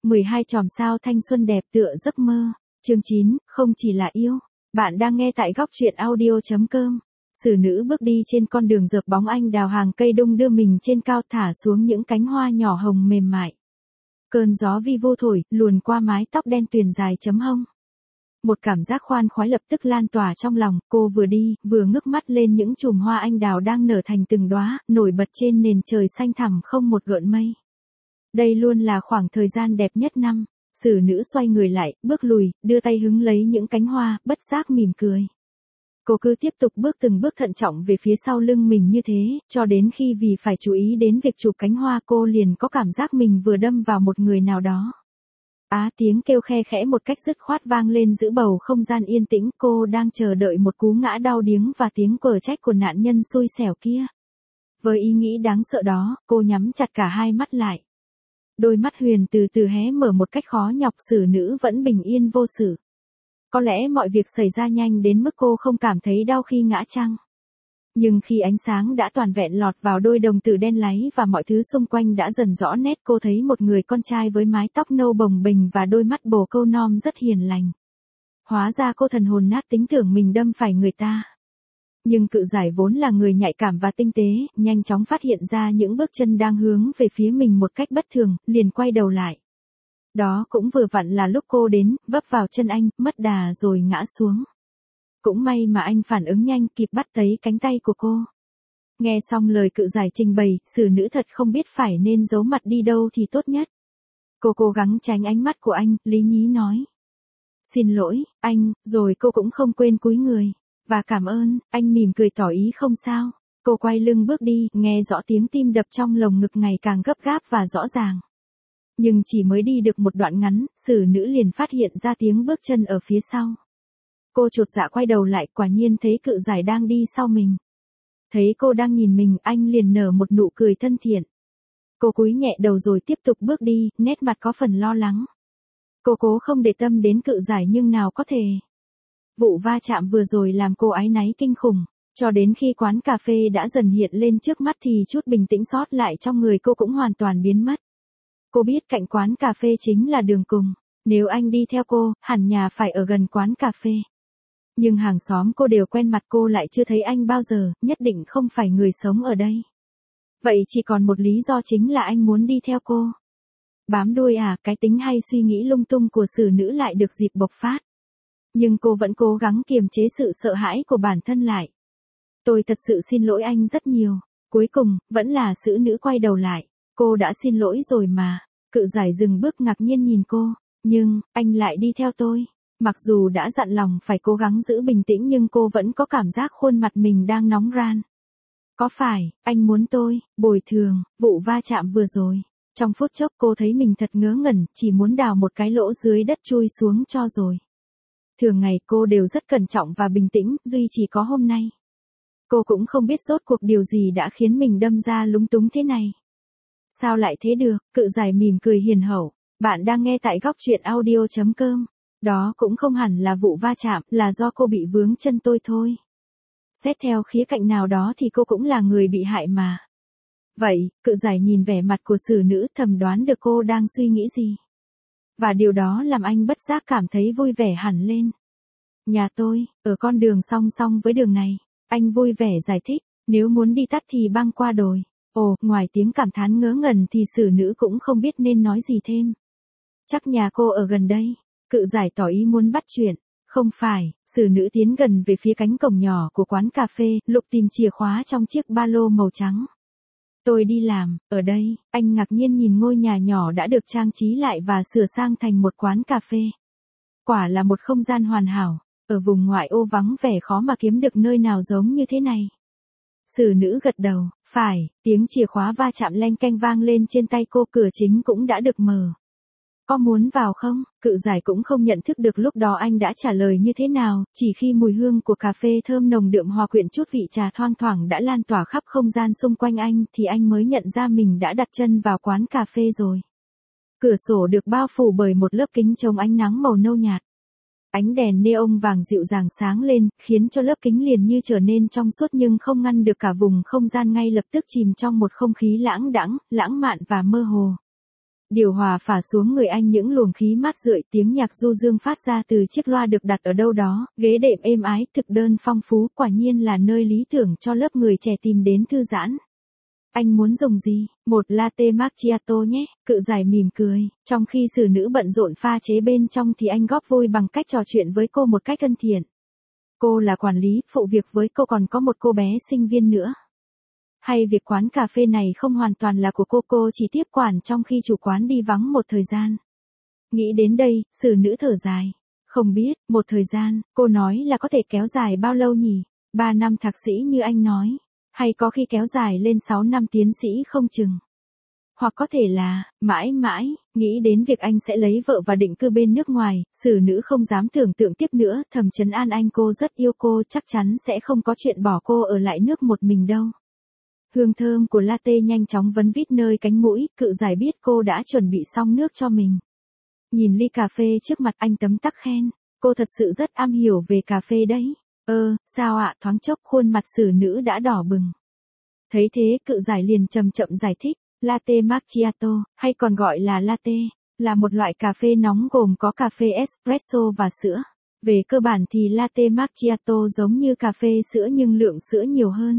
12 chòm sao thanh xuân đẹp tựa giấc mơ. Chương 9, không chỉ là yêu. Bạn đang nghe tại góc truyện audio.com. Xử nữ bước đi trên con đường dợp bóng anh đào, hàng cây đung đưa mình trên cao, thả xuống những cánh hoa nhỏ hồng mềm mại. Cơn gió vi vu thổi, luồn qua mái tóc đen tuyền dài chấm hông. Một cảm giác khoan khoái lập tức lan tỏa trong lòng, cô vừa đi, vừa ngước mắt lên những chùm hoa anh đào đang nở thành từng đóa, nổi bật trên nền trời xanh thẳm không một gợn mây. Đây luôn là khoảng thời gian đẹp nhất năm. Xử nữ xoay người lại, bước lùi, đưa tay hứng lấy những cánh hoa, bất giác mỉm cười. Cô cứ tiếp tục bước từng bước thận trọng về phía sau lưng mình như thế, cho đến khi vì phải chú ý đến việc chụp cánh hoa, cô liền có cảm giác mình vừa đâm vào một người nào đó. Tiếng kêu khe khẽ một cách dứt khoát vang lên giữa bầu không gian yên tĩnh. Cô đang chờ đợi một cú ngã đau điếng và tiếng quở trách của nạn nhân xui xẻo kia. Với ý nghĩ đáng sợ đó, cô nhắm chặt cả hai mắt lại. Đôi mắt huyền từ từ hé mở một cách khó nhọc. Xử nữ vẫn bình yên vô sự. Có lẽ mọi việc xảy ra nhanh đến mức cô không cảm thấy đau khi ngã chăng. Nhưng khi ánh sáng đã toàn vẹn lọt vào đôi đồng tử đen láy và mọi thứ xung quanh đã dần rõ nét, cô thấy một người con trai với mái tóc nâu bồng bềnh và đôi mắt bồ câu non rất hiền lành. Hóa ra cô thần hồn nát tính tưởng mình đâm phải người ta. Nhưng cự giải vốn là người nhạy cảm và tinh tế, nhanh chóng phát hiện ra những bước chân đang hướng về phía mình một cách bất thường, liền quay đầu lại. Đó cũng vừa vặn là lúc cô đến, vấp vào chân anh, mất đà rồi ngã xuống. Cũng may mà anh phản ứng nhanh, kịp bắt lấy cánh tay của cô. Nghe xong lời cự giải trình bày, xử nữ thật không biết phải nên giấu mặt đi đâu thì tốt nhất. Cô cố gắng tránh ánh mắt của anh, lý nhí nói. Xin lỗi, anh, rồi cô cũng không quên cúi người. Và cảm ơn, anh mỉm cười tỏ ý không sao. Cô quay lưng bước đi, nghe rõ tiếng tim đập trong lồng ngực ngày càng gấp gáp và rõ ràng. Nhưng chỉ mới đi được một đoạn ngắn, xử nữ liền phát hiện ra tiếng bước chân ở phía sau. Cô chột dạ quay đầu lại, quả nhiên thấy cự giải đang đi sau mình. Thấy cô đang nhìn mình, anh liền nở một nụ cười thân thiện. Cô cúi nhẹ đầu rồi tiếp tục bước đi, nét mặt có phần lo lắng. Cô cố không để tâm đến cự giải nhưng nào có thể. Vụ va chạm vừa rồi làm cô áy náy kinh khủng. Cho đến khi quán cà phê đã dần hiện lên trước mắt thì chút bình tĩnh sót lại trong người cô cũng hoàn toàn biến mất. Cô biết cạnh quán cà phê chính là đường cùng. Nếu anh đi theo cô, hẳn nhà phải ở gần quán cà phê. Nhưng hàng xóm cô đều quen mặt, cô lại chưa thấy anh bao giờ, nhất định không phải người sống ở đây. Vậy chỉ còn một lý do, chính là anh muốn đi theo cô. Bám đuôi cái tính hay suy nghĩ lung tung của xử nữ lại được dịp bộc phát. Nhưng cô vẫn cố gắng kiềm chế sự sợ hãi của bản thân lại. Tôi thật sự xin lỗi anh rất nhiều. Cuối cùng, vẫn là xử nữ quay đầu lại. Cô đã xin lỗi rồi mà. Cự giải dừng bước ngạc nhiên nhìn cô. Nhưng, anh lại đi theo tôi. Mặc dù đã dặn lòng phải cố gắng giữ bình tĩnh nhưng cô vẫn có cảm giác khuôn mặt mình đang nóng ran. Có phải, anh muốn tôi bồi thường vụ va chạm vừa rồi? Trong phút chốc cô thấy mình thật ngớ ngẩn, chỉ muốn đào một cái lỗ dưới đất chui xuống cho rồi. Thường ngày cô đều rất cẩn trọng và bình tĩnh, duy chỉ có hôm nay. Cô cũng không biết rốt cuộc điều gì đã khiến mình đâm ra lúng túng thế này. Sao lại thế được? Cự giải mỉm cười hiền hậu. Bạn đang nghe tại góc truyện audio.com. Đó cũng không hẳn là vụ va chạm, là do cô bị vướng chân tôi thôi. Xét theo khía cạnh nào đó thì cô cũng là người bị hại mà. Vậy, cự giải nhìn vẻ mặt của xử nữ, thầm đoán được cô đang suy nghĩ gì. Và điều đó làm anh bất giác cảm thấy vui vẻ hẳn lên. Nhà tôi, ở con đường song song với đường này. Anh vui vẻ giải thích, nếu muốn đi tắt thì băng qua đồi. Ngoài tiếng cảm thán ngớ ngẩn thì xử nữ cũng không biết nên nói gì thêm. Chắc nhà cô ở gần đây. Cự giải tỏ ý muốn bắt chuyện. Không phải, xử nữ tiến gần về phía cánh cổng nhỏ của quán cà phê, lục tìm chìa khóa trong chiếc ba lô màu trắng. Tôi đi làm, ở đây. Anh ngạc nhiên nhìn ngôi nhà nhỏ đã được trang trí lại và sửa sang thành một quán cà phê. Quả là một không gian hoàn hảo. Ở vùng ngoại ô vắng vẻ khó mà kiếm được nơi nào giống như thế này. Xử nữ gật đầu, phải, tiếng chìa khóa va chạm leng keng vang lên trên tay cô, cửa chính cũng đã được mở. Có muốn vào không? Cự giải cũng không nhận thức được lúc đó anh đã trả lời như thế nào, chỉ khi mùi hương của cà phê thơm nồng đượm hòa quyện chút vị trà thoang thoảng đã lan tỏa khắp không gian xung quanh anh thì anh mới nhận ra mình đã đặt chân vào quán cà phê rồi. Cửa sổ được bao phủ bởi một lớp kính chống ánh nắng màu nâu nhạt. Ánh đèn neon vàng dịu dàng sáng lên, khiến cho lớp kính liền như trở nên trong suốt nhưng không ngăn được cả vùng không gian ngay lập tức chìm trong một không khí lãng đãng, lãng mạn và mơ hồ. Điều hòa phả xuống người anh những luồng khí mát rượi, tiếng nhạc du dương phát ra từ chiếc loa được đặt ở đâu đó, ghế đệm êm ái, thực đơn phong phú, quả nhiên là nơi lý tưởng cho lớp người trẻ tìm đến thư giãn. Anh muốn dùng gì? Một latte macchiato nhé, Cự Giải mỉm cười. Trong khi xử nữ bận rộn pha chế bên trong thì anh góp vui bằng cách trò chuyện với cô một cách thân thiện. Cô là quản lý, phụ việc với cô còn có một cô bé sinh viên nữa. Hay việc quán cà phê này không hoàn toàn là của cô chỉ tiếp quản trong khi chủ quán đi vắng một thời gian. Nghĩ đến đây, xử nữ thở dài. Không biết, một thời gian, cô nói là có thể kéo dài bao lâu nhỉ? 3 năm thạc sĩ như anh nói. Hay có khi kéo dài lên 6 năm tiến sĩ không chừng. Hoặc có thể là, mãi mãi, nghĩ đến việc anh sẽ lấy vợ và định cư bên nước ngoài, xử nữ không dám tưởng tượng tiếp nữa, thầm trấn an anh cô rất yêu cô, chắc chắn sẽ không có chuyện bỏ cô ở lại nước một mình đâu. Hương thơm của latte nhanh chóng vấn vít nơi cánh mũi, Cự Giải biết cô đã chuẩn bị xong nước cho mình. Nhìn ly cà phê trước mặt anh tấm tắc khen, cô thật sự rất am hiểu về cà phê đấy. Sao ạ? Thoáng chốc khuôn mặt xử nữ đã đỏ bừng. Thấy thế, Cự Giải liền chậm chậm giải thích, latte macchiato, hay còn gọi là latte, là một loại cà phê nóng gồm có cà phê espresso và sữa. Về cơ bản thì latte macchiato giống như cà phê sữa nhưng lượng sữa nhiều hơn.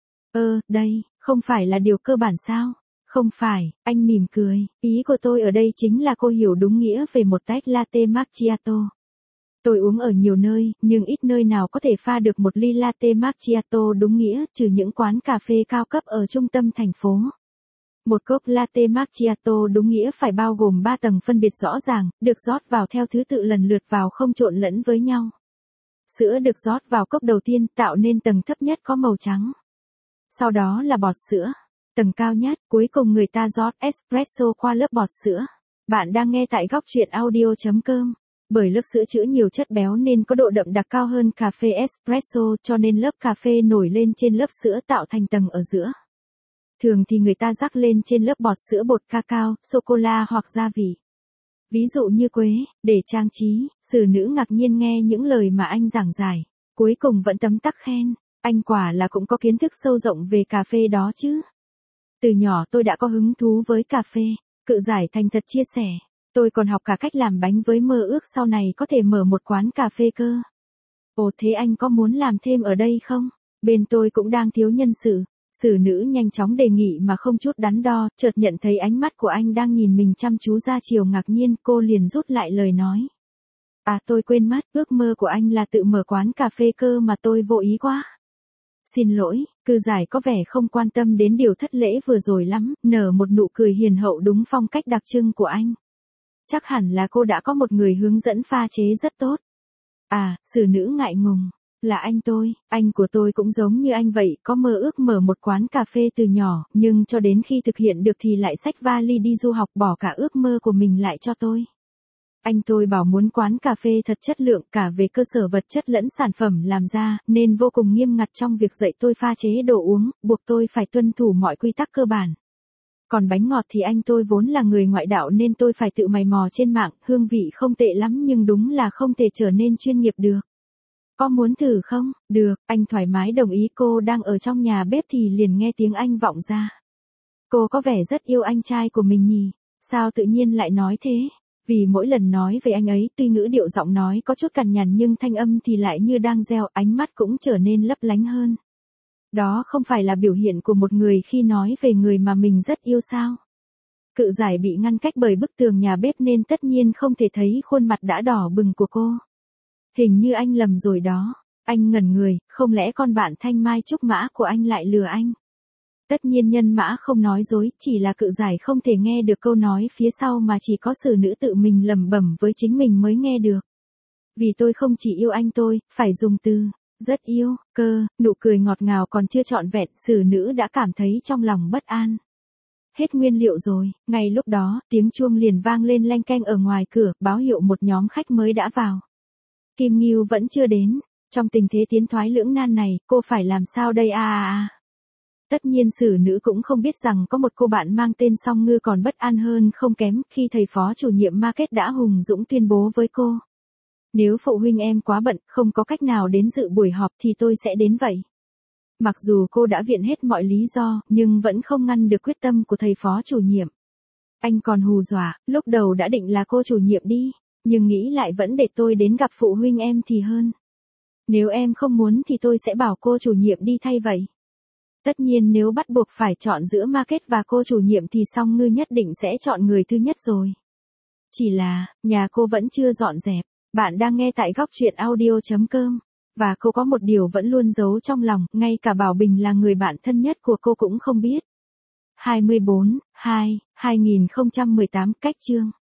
Đây, không phải là điều cơ bản sao? Không phải, anh mỉm cười, ý của tôi ở đây chính là cô hiểu đúng nghĩa về một tách latte macchiato. Tôi uống ở nhiều nơi, nhưng ít nơi nào có thể pha được một ly latte macchiato đúng nghĩa, trừ những quán cà phê cao cấp ở trung tâm thành phố. Một cốc latte macchiato đúng nghĩa phải bao gồm 3 tầng phân biệt rõ ràng, được rót vào theo thứ tự lần lượt vào không trộn lẫn với nhau. Sữa được rót vào cốc đầu tiên, tạo nên tầng thấp nhất có màu trắng. Sau đó là bọt sữa. Tầng cao nhất, cuối cùng người ta rót espresso qua lớp bọt sữa. Bạn đang nghe tại góc truyện audio.com. Bởi lớp sữa chứa nhiều chất béo nên có độ đậm đặc cao hơn cà phê espresso, cho nên lớp cà phê nổi lên trên lớp sữa tạo thành tầng ở giữa. Thường thì người ta rắc lên trên lớp bọt sữa bột cacao, sô-cô-la hoặc gia vị. Ví dụ như quế, để trang trí. Xử nữ ngạc nhiên nghe những lời mà anh giảng giải. Cuối cùng vẫn tấm tắc khen, anh quả là cũng có kiến thức sâu rộng về cà phê đó chứ. Từ nhỏ tôi đã có hứng thú với cà phê, Cự Giải thành thật chia sẻ. Tôi còn học cả cách làm bánh với mơ ước sau này có thể mở một quán cà phê cơ. Ồ, thế anh có muốn làm thêm ở đây không? Bên tôi cũng đang thiếu nhân sự. Xử nữ nhanh chóng đề nghị mà không chút đắn đo, chợt nhận thấy ánh mắt của anh đang nhìn mình chăm chú ra chiều ngạc nhiên, cô liền rút lại lời nói. Tôi quên mất, ước mơ của anh là tự mở quán cà phê cơ mà tôi vô ý quá. Xin lỗi, Cự Giải có vẻ không quan tâm đến điều thất lễ vừa rồi lắm, nở một nụ cười hiền hậu đúng phong cách đặc trưng của anh. Chắc hẳn là cô đã có một người hướng dẫn pha chế rất tốt. Xử nữ ngại ngùng. Là anh của tôi cũng giống như anh vậy, có mơ ước mở một quán cà phê từ nhỏ, nhưng cho đến khi thực hiện được thì lại xách vali đi du học bỏ cả ước mơ của mình lại cho tôi. Anh tôi bảo muốn quán cà phê thật chất lượng cả về cơ sở vật chất lẫn sản phẩm làm ra, nên vô cùng nghiêm ngặt trong việc dạy tôi pha chế đồ uống, buộc tôi phải tuân thủ mọi quy tắc cơ bản. Còn bánh ngọt thì anh tôi vốn là người ngoại đạo nên tôi phải tự mày mò trên mạng, hương vị không tệ lắm nhưng đúng là không thể trở nên chuyên nghiệp được. Có muốn thử không? Được, anh thoải mái đồng ý. Cô đang ở trong nhà bếp thì liền nghe tiếng anh vọng ra. Cô có vẻ rất yêu anh trai của mình nhỉ? Sao tự nhiên lại nói thế? Vì mỗi lần nói về anh ấy, tuy ngữ điệu giọng nói có chút cằn nhằn nhưng thanh âm thì lại như đang reo, ánh mắt cũng trở nên lấp lánh hơn. Đó không phải là biểu hiện của một người khi nói về người mà mình rất yêu sao? Cự Giải bị ngăn cách bởi bức tường nhà bếp nên tất nhiên không thể thấy khuôn mặt đã đỏ bừng của cô. Hình như anh lầm rồi đó. Anh ngẩn người, không lẽ con bạn Thanh Mai Trúc Mã của anh lại lừa anh? Tất nhiên Nhân Mã không nói dối, chỉ là Cự Giải không thể nghe được câu nói phía sau mà chỉ có xử nữ tự mình lẩm bẩm với chính mình mới nghe được. Vì tôi không chỉ yêu anh tôi, phải dùng từ rất yêu, nụ cười ngọt ngào còn chưa trọn vẹn, xử nữ đã cảm thấy trong lòng bất an. Hết nguyên liệu rồi, ngay lúc đó, tiếng chuông liền vang lên leng keng ở ngoài cửa, báo hiệu một nhóm khách mới đã vào. Kim Ngưu vẫn chưa đến, trong tình thế tiến thoái lưỡng nan này, cô phải làm sao đây Tất nhiên xử nữ cũng không biết rằng có một cô bạn mang tên Song Ngư còn bất an hơn không kém khi thầy phó chủ nhiệm market đã hùng dũng tuyên bố với cô. Nếu phụ huynh em quá bận, không có cách nào đến dự buổi họp thì tôi sẽ đến vậy. Mặc dù cô đã viện hết mọi lý do, nhưng vẫn không ngăn được quyết tâm của thầy phó chủ nhiệm. Anh còn hù dọa, lúc đầu đã định là cô chủ nhiệm đi, nhưng nghĩ lại vẫn để tôi đến gặp phụ huynh em thì hơn. Nếu em không muốn thì tôi sẽ bảo cô chủ nhiệm đi thay vậy. Tất nhiên nếu bắt buộc phải chọn giữa Market và cô chủ nhiệm thì Song Ngư nhất định sẽ chọn người thứ nhất rồi. Chỉ là, nhà cô vẫn chưa dọn dẹp. Bạn đang nghe tại góc truyện audio.com. Và cô có một điều vẫn luôn giấu trong lòng, ngay cả Bảo Bình là người bạn thân nhất của cô cũng không biết. 24/2/2018 cách chương